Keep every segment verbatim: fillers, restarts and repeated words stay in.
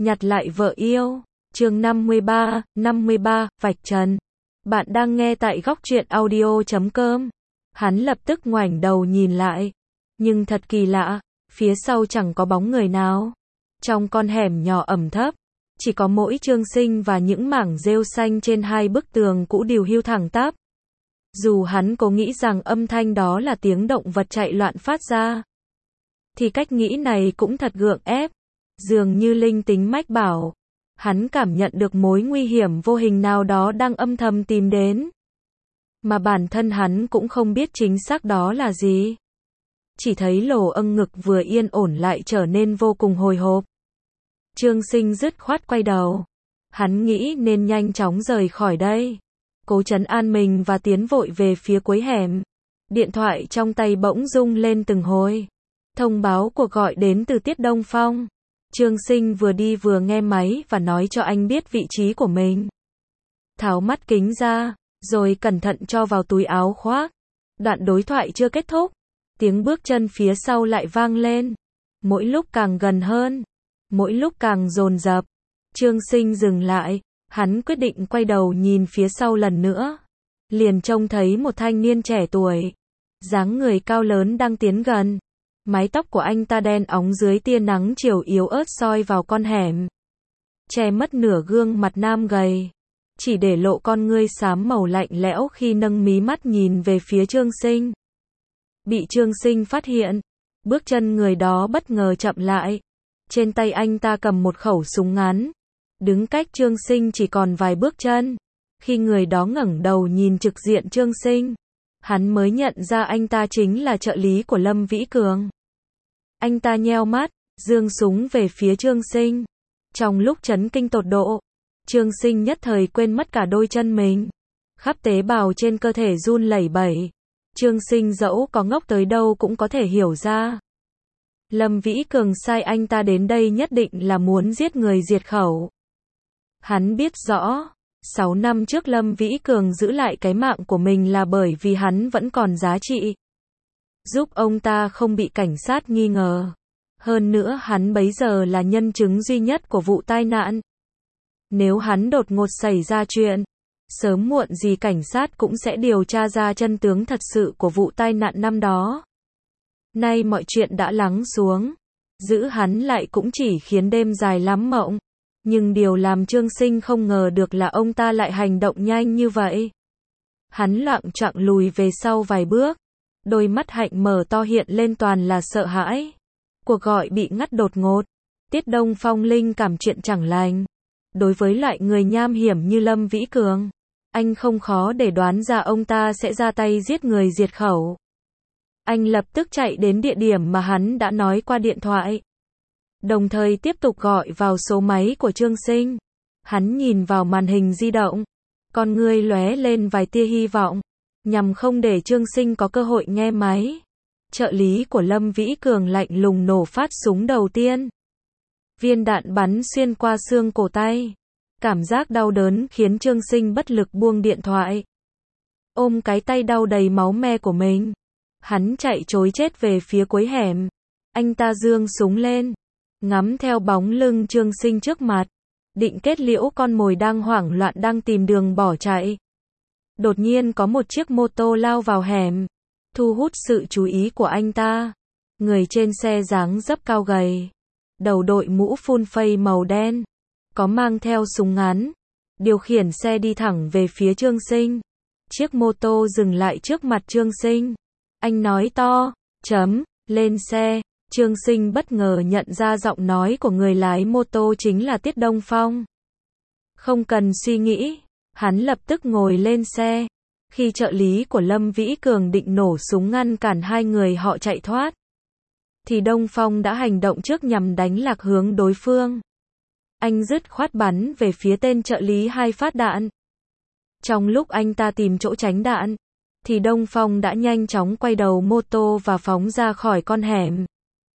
nhặt lại vợ yêu. Chương năm mươi ba, năm mươi ba, vạch trần. Bạn đang nghe tại góc truyện audio chấm com. Hắn lập tức ngoảnh đầu nhìn lại. Nhưng thật kỳ lạ, phía sau chẳng có bóng người nào. Trong con hẻm nhỏ ẩm thấp, chỉ có mỗi Trương Sinh và những mảng rêu xanh trên hai bức tường cũ điều hiu thẳng tắp. Dù hắn cố nghĩ rằng âm thanh đó là tiếng động vật chạy loạn phát ra, thì cách nghĩ này cũng thật gượng ép. Dường như linh tính mách bảo, hắn cảm nhận được mối nguy hiểm vô hình nào đó đang âm thầm tìm đến. Mà bản thân hắn cũng không biết chính xác đó là gì. Chỉ thấy lỗ âng ngực vừa yên ổn lại trở nên vô cùng hồi hộp. Trương Sinh dứt khoát quay đầu. Hắn nghĩ nên nhanh chóng rời khỏi đây. Cố trấn an mình và tiến vội về phía cuối hẻm. Điện thoại trong tay bỗng rung lên từng hồi. Thông báo cuộc gọi đến từ Tiết Đông Phong. Trương Sinh vừa đi vừa nghe máy và nói cho anh biết vị trí của mình. Tháo mắt kính ra, rồi cẩn thận cho vào túi áo khoác. Đoạn đối thoại chưa kết thúc, tiếng bước chân phía sau lại vang lên. Mỗi lúc càng gần hơn, mỗi lúc càng dồn dập. Trương Sinh dừng lại, hắn quyết định quay đầu nhìn phía sau lần nữa. Liền trông thấy một thanh niên trẻ tuổi, dáng người cao lớn đang tiến gần. Mái tóc của anh ta đen óng dưới tia nắng chiều yếu ớt soi vào con hẻm, che mất nửa gương mặt nam gầy, chỉ để lộ con ngươi xám màu lạnh lẽo khi nâng mí mắt nhìn về phía Trương Sinh. Bị Trương Sinh phát hiện, bước chân người đó bất ngờ chậm lại. Trên tay anh ta cầm một khẩu súng ngắn, đứng cách Trương Sinh chỉ còn vài bước chân. Khi người đó ngẩng đầu nhìn trực diện Trương Sinh, hắn mới nhận ra anh ta chính là trợ lý của Lâm Vĩ Cường. Anh ta nheo mắt, giương súng về phía Trương Sinh. Trong lúc chấn kinh tột độ, Trương Sinh nhất thời quên mất cả đôi chân mình. Khắp tế bào trên cơ thể run lẩy bẩy. Trương Sinh dẫu có ngốc tới đâu cũng có thể hiểu ra. Lâm Vĩ Cường sai anh ta đến đây nhất định là muốn giết người diệt khẩu. Hắn biết rõ, sáu năm trước Lâm Vĩ Cường giữ lại cái mạng của mình là bởi vì hắn vẫn còn giá trị, giúp ông ta không bị cảnh sát nghi ngờ. Hơn nữa hắn bấy giờ là nhân chứng duy nhất của vụ tai nạn. Nếu hắn đột ngột xảy ra chuyện, sớm muộn gì cảnh sát cũng sẽ điều tra ra chân tướng thật sự của vụ tai nạn năm đó. Nay mọi chuyện đã lắng xuống, giữ hắn lại cũng chỉ khiến đêm dài lắm mộng. Nhưng điều làm Trương Sinh không ngờ được là ông ta lại hành động nhanh như vậy. Hắn loạng choạng lùi về sau vài bước, đôi mắt hạnh mở to hiện lên toàn là sợ hãi. Cuộc gọi bị ngắt đột ngột. Tiết Đông Phong linh cảm chuyện chẳng lành. Đối với loại người nham hiểm như Lâm Vĩ Cường, anh không khó để đoán ra ông ta sẽ ra tay giết người diệt khẩu. Anh lập tức chạy đến địa điểm mà hắn đã nói qua điện thoại, đồng thời tiếp tục gọi vào số máy của Trương Sinh. Hắn nhìn vào màn hình di động, con ngươi lóe lên vài tia hy vọng, nhằm không để Trương Sinh có cơ hội nghe máy. Trợ lý của Lâm Vĩ Cường lạnh lùng nổ phát súng đầu tiên. Viên đạn bắn xuyên qua xương cổ tay. Cảm giác đau đớn khiến Trương Sinh bất lực buông điện thoại. Ôm cái tay đau đầy máu me của mình, hắn chạy trối chết về phía cuối hẻm. Anh ta giương súng lên, ngắm theo bóng lưng Trương Sinh trước mặt, định kết liễu con mồi đang hoảng loạn đang tìm đường bỏ chạy. Đột nhiên có một chiếc mô tô lao vào hẻm, thu hút sự chú ý của anh ta. Người trên xe dáng dấp cao gầy, đầu đội mũ phun phây màu đen, có mang theo súng ngắn, điều khiển xe đi thẳng về phía Trương Sinh. Chiếc mô tô dừng lại trước mặt Trương Sinh. Anh nói to, chấm, lên xe. Trương Sinh bất ngờ nhận ra giọng nói của người lái mô tô chính là Tiết Đông Phong. Không cần suy nghĩ, hắn lập tức ngồi lên xe. Khi trợ lý của Lâm Vĩ Cường định nổ súng ngăn cản hai người họ chạy thoát, thì Đông Phong đã hành động trước nhằm đánh lạc hướng đối phương. Anh dứt khoát bắn về phía tên trợ lý hai phát đạn. Trong lúc anh ta tìm chỗ tránh đạn, thì Đông Phong đã nhanh chóng quay đầu mô tô và phóng ra khỏi con hẻm,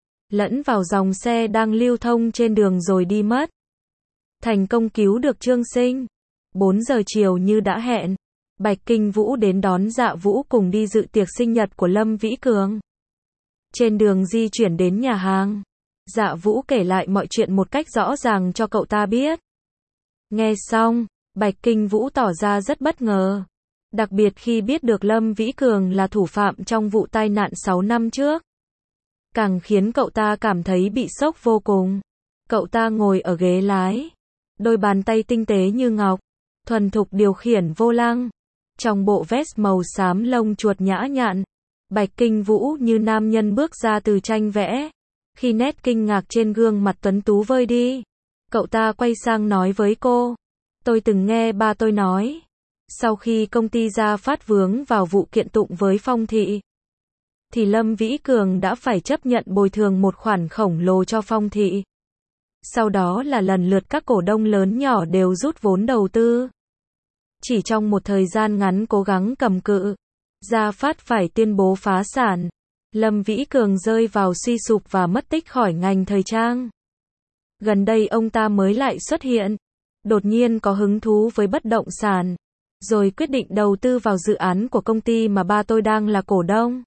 lẫn vào dòng xe đang lưu thông trên đường rồi đi mất. Thành công cứu được Trương Sinh. bốn giờ chiều như đã hẹn, Bạch Kinh Vũ đến đón Dạ Vũ cùng đi dự tiệc sinh nhật của Lâm Vĩ Cường. Trên đường di chuyển đến nhà hàng, Dạ Vũ kể lại mọi chuyện một cách rõ ràng cho cậu ta biết. Nghe xong, Bạch Kinh Vũ tỏ ra rất bất ngờ. Đặc biệt khi biết được Lâm Vĩ Cường là thủ phạm trong vụ tai nạn sáu năm trước. Càng khiến cậu ta cảm thấy bị sốc vô cùng. Cậu ta ngồi ở ghế lái. Đôi bàn tay tinh tế như ngọc. Thuần thục điều khiển vô lăng. Trong bộ vest màu xám lông chuột nhã nhặn. Bạch Kinh Vũ như nam nhân bước ra từ tranh vẽ. Khi nét kinh ngạc trên gương mặt tuấn tú vơi đi. Cậu ta quay sang nói với cô. Tôi từng nghe ba tôi nói. Sau khi công ty Gia Phát vướng vào vụ kiện tụng với Phong Thị. Thì Lâm Vĩ Cường đã phải chấp nhận bồi thường một khoản khổng lồ cho Phong Thị. Sau đó là lần lượt các cổ đông lớn nhỏ đều rút vốn đầu tư. Chỉ trong một thời gian ngắn cố gắng cầm cự. Gia Phát phải tuyên bố phá sản. Lâm Vĩ Cường rơi vào suy sụp và mất tích khỏi ngành thời trang. Gần đây ông ta mới lại xuất hiện. Đột nhiên có hứng thú với bất động sản. Rồi quyết định đầu tư vào dự án của công ty mà ba tôi đang là cổ đông.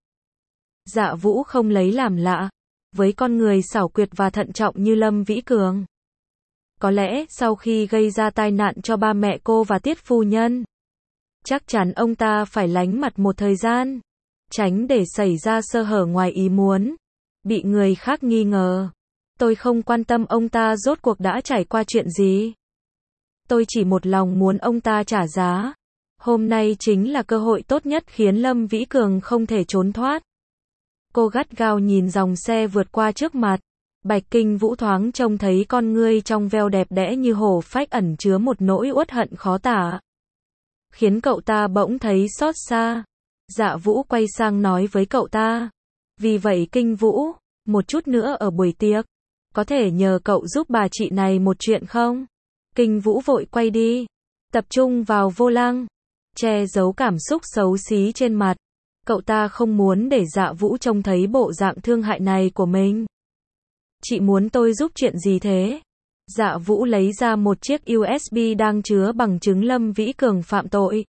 Dạ Vũ không lấy làm lạ. Với con người xảo quyệt và thận trọng như Lâm Vĩ Cường. Có lẽ sau khi gây ra tai nạn cho ba mẹ cô và Tiết phu nhân. Chắc chắn ông ta phải lánh mặt một thời gian. Tránh để xảy ra sơ hở ngoài ý muốn. Bị người khác nghi ngờ. Tôi không quan tâm ông ta rốt cuộc đã trải qua chuyện gì. Tôi chỉ một lòng muốn ông ta trả giá. Hôm nay chính là cơ hội tốt nhất khiến Lâm Vĩ Cường không thể trốn thoát. Cô gắt gao nhìn dòng xe vượt qua trước mặt. Bạch Kinh Vũ thoáng trông thấy con ngươi trong veo đẹp đẽ như hổ phách ẩn chứa một nỗi uất hận khó tả. Khiến cậu ta bỗng thấy xót xa. Dạ Vũ quay sang nói với cậu ta. Vì vậy Kinh Vũ, một chút nữa ở buổi tiệc. Có thể nhờ cậu giúp bà chị này một chuyện không? Kinh Vũ vội quay đi. Tập trung vào vô lăng. Che giấu cảm xúc xấu xí trên mặt. Cậu ta không muốn để Dạ Vũ trông thấy bộ dạng thương hại này của mình. Chị muốn tôi giúp chuyện gì thế? Dạ Vũ lấy ra một chiếc u ét bê đang chứa bằng chứng Lâm Vĩ Cường phạm tội.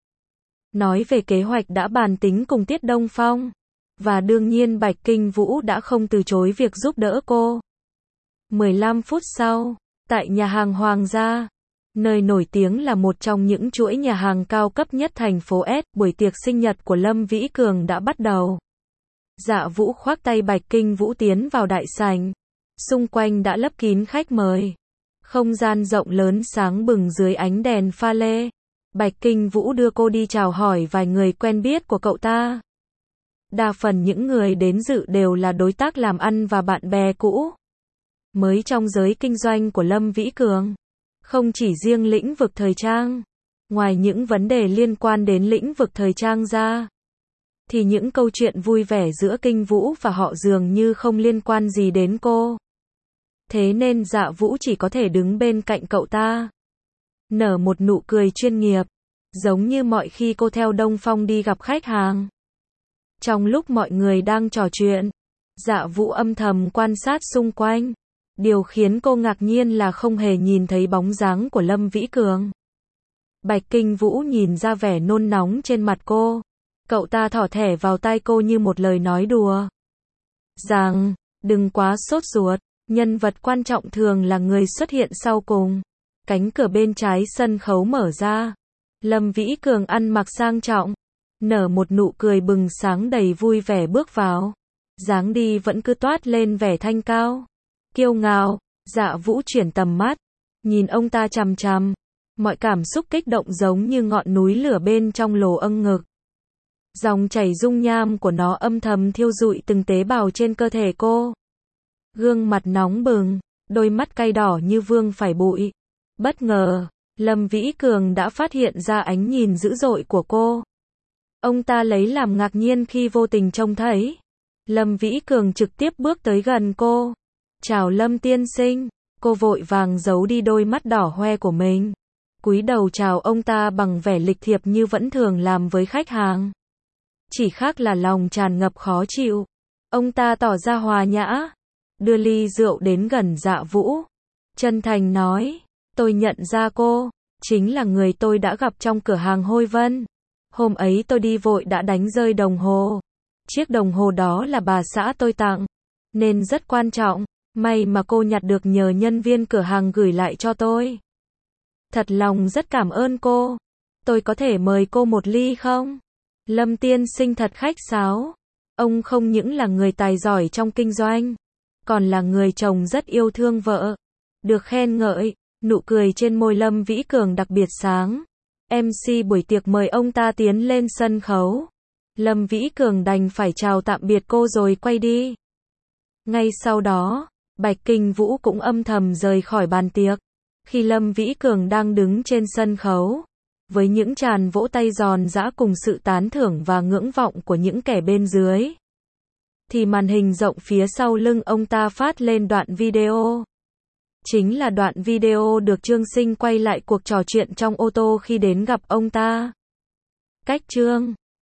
Nói về kế hoạch đã bàn tính cùng Tiết Đông Phong. Và đương nhiên Bạch Kinh Vũ đã không từ chối việc giúp đỡ cô. mười lăm phút sau, tại nhà hàng Hoàng gia, nơi nổi tiếng là một trong những chuỗi nhà hàng cao cấp nhất thành phố S, buổi tiệc sinh nhật của Lâm Vĩ Cường đã bắt đầu. Dạ Vũ khoác tay Bạch Kinh Vũ tiến vào đại sảnh. Xung quanh đã lấp kín khách mời. Không gian rộng lớn sáng bừng dưới ánh đèn pha lê. Bạch Kinh Vũ đưa cô đi chào hỏi vài người quen biết của cậu ta. Đa phần những người đến dự đều là đối tác làm ăn và bạn bè cũ. Mới trong giới kinh doanh của Lâm Vĩ Cường. Không chỉ riêng lĩnh vực thời trang. Ngoài những vấn đề liên quan đến lĩnh vực thời trang ra. Thì những câu chuyện vui vẻ giữa Kinh Vũ và họ dường như không liên quan gì đến cô. Thế nên Dạ Vũ chỉ có thể đứng bên cạnh cậu ta. Nở một nụ cười chuyên nghiệp. Giống như mọi khi cô theo Đông Phong đi gặp khách hàng. Trong lúc mọi người đang trò chuyện. Dạ Vũ âm thầm quan sát xung quanh. Điều khiến cô ngạc nhiên là không hề nhìn thấy bóng dáng của Lâm Vĩ Cường. Bạch Kinh Vũ nhìn ra vẻ nôn nóng trên mặt cô. Cậu ta thỏ thẻ vào tai cô như một lời nói đùa. Rằng, đừng quá sốt ruột, nhân vật quan trọng thường là người xuất hiện sau cùng. Cánh cửa bên trái sân khấu mở ra. Lâm Vĩ Cường ăn mặc sang trọng. Nở một nụ cười bừng sáng đầy vui vẻ bước vào. Dáng đi vẫn cứ toát lên vẻ thanh cao. Kiêu ngạo. Dạ Vũ chuyển tầm mắt. Nhìn ông ta chằm chằm. Mọi cảm xúc kích động giống như ngọn núi lửa bên trong lồ âng ngực. Dòng chảy dung nham của nó âm thầm thiêu rụi từng tế bào trên cơ thể cô. Gương mặt nóng bừng, đôi mắt cay đỏ như vương phải bụi. Bất ngờ, Lâm Vĩ Cường đã phát hiện ra ánh nhìn dữ dội của cô. Ông ta lấy làm ngạc nhiên khi vô tình trông thấy. Lâm Vĩ Cường trực tiếp bước tới gần cô. Chào Lâm tiên sinh. Cô vội vàng giấu đi đôi mắt đỏ hoe của mình. Cúi đầu chào ông ta bằng vẻ lịch thiệp như vẫn thường làm với khách hàng. Chỉ khác là lòng tràn ngập khó chịu. Ông ta tỏ ra hòa nhã. Đưa ly rượu đến gần Dạ Vũ. Chân thành nói. Tôi nhận ra cô. Chính là người tôi đã gặp trong cửa hàng Hôi Vân. Hôm ấy tôi đi vội đã đánh rơi đồng hồ. Chiếc đồng hồ đó là bà xã tôi tặng. Nên rất quan trọng. May mà cô nhặt được nhờ nhân viên cửa hàng gửi lại cho tôi. Thật lòng rất cảm ơn cô. Tôi có thể mời cô một ly không? Lâm tiên sinh thật khách sáo. Ông không những là người tài giỏi trong kinh doanh, còn là người chồng rất yêu thương vợ. Được khen ngợi, nụ cười trên môi Lâm Vĩ Cường đặc biệt sáng. em xê buổi tiệc mời ông ta tiến lên sân khấu. Lâm Vĩ Cường đành phải chào tạm biệt cô rồi quay đi. Ngay sau đó, Bạch Kinh Vũ cũng âm thầm rời khỏi bàn tiệc. Khi Lâm Vĩ Cường đang đứng trên sân khấu, với những tràng vỗ tay giòn giã cùng sự tán thưởng và ngưỡng vọng của những kẻ bên dưới, thì màn hình rộng phía sau lưng ông ta phát lên đoạn video. Chính là đoạn video được Trương Sinh quay lại cuộc trò chuyện trong ô tô khi đến gặp ông ta. Cách Trương